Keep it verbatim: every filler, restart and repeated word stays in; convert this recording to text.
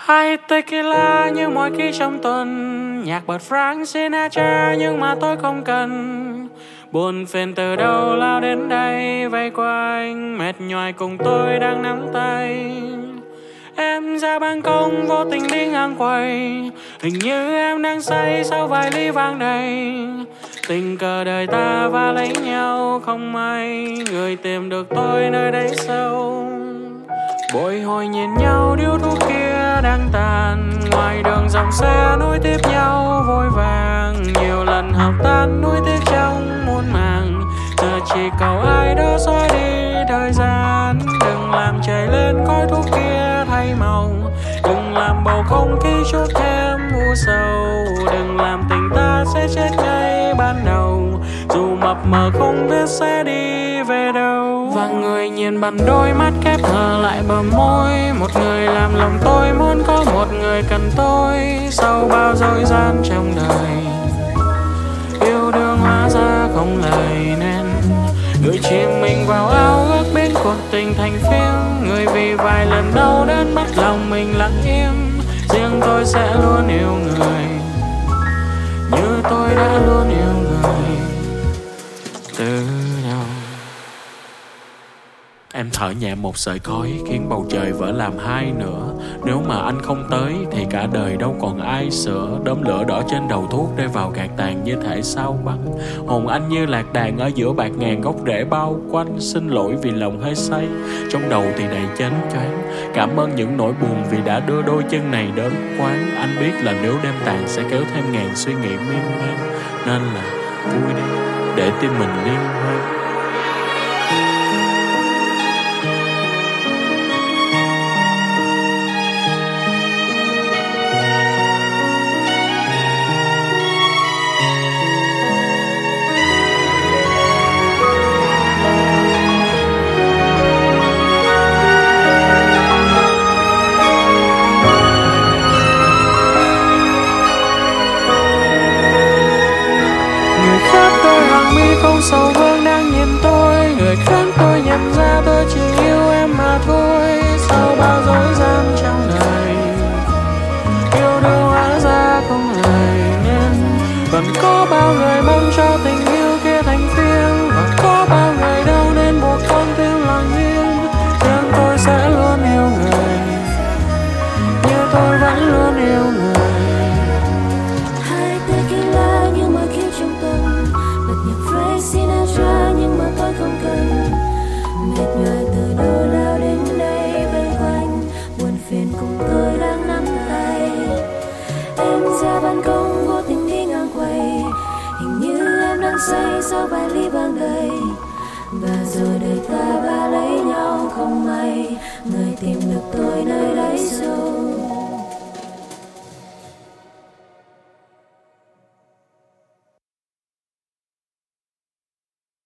Hai tequila như mọi khi trong tuần, nhạc bật Frank Sinatra nhưng mà tôi không cần. Buồn phiền từ đâu lao đến đây vây quanh, mệt nhoài cùng tôi đang nắm tay. Em ra ban công vô tình đi ngang quầy, hình như em đang say sau vài ly vang đầy. Tình cờ đời ta va lấy nhau không may, người tìm được tôi nơi đáy sâu. Bồi hồi nhìn nhau điếu thuốc kia đang tàn, ngoài đường dòng xe nối tiếp nhau vội vàng. Nhiều lần hợp tan nuối tiếc trong muôn màng, giờ chỉ cầu ai đó xóa đi thời gian. Đừng làm trời lên khói thuốc kia thay màu, đừng làm bầu không khí chuốc thêm u sầu. Đừng làm tình ta sẽ chết ngay ban đầu, dù mập mờ không biết sẽ đi về đâu. Và người nhìn bằng đôi mắt khép hờ lại bờ môi, một người làm lòng tôi muốn có một người cần tôi. Sau bao dối gian trong đời, yêu đương hóa ra không lời nên người chìm mình vào ao ước biến cuộc tình thành phim. Người vì vài lần đau đớn bắt lòng mình lặng im, riêng tôi sẽ luôn yêu người như tôi đã luôn yêu người từ đầu. Em thở nhẹ một sợi khói khiến bầu trời vỡ làm hai nửa. Nếu mà anh không tới thì cả đời đâu còn ai sửa. Đốm lửa đỏ trên đầu thuốc rơi vào gạt tàn như thể sao băng. Hồn anh như lạc đàn ở giữa bạt ngàn gốc rễ bao quanh. Xin lỗi vì lòng hơi say, trong đầu thì đầy chánh choáng. Cảm ơn những nỗi buồn vì đã đưa đôi chân này đến quán. Anh biết là nếu đêm tàn sẽ kéo thêm ngàn suy nghĩ miên man, nên là vui đi để tim mình liên hoan. Không sầu vương đang nhìn tôi, người khác tôi nhận ra tôi chỉ yêu em mà thôi. Sau bao dối gian trong đời, yêu đương hóa ra không lời nên vẫn có bao người mong cho tình yêu kia thành phim, và có bao người đâu nên buộc con tim lặng im. Nhưng tôi sẽ luôn yêu người như tôi vẫn luôn yêu người. Sinatra nhưng mà tôi không cần. Mệt nhoài từ đâu lao đến đây vây quanh, buồn phiền cùng tôi đang nắm tay. Em ra ban công vô tình đi ngang quầy, hình như em đang say sau vài ly vang đầy. Và rồi đời ta va lấy nhau không may, người tìm được tôi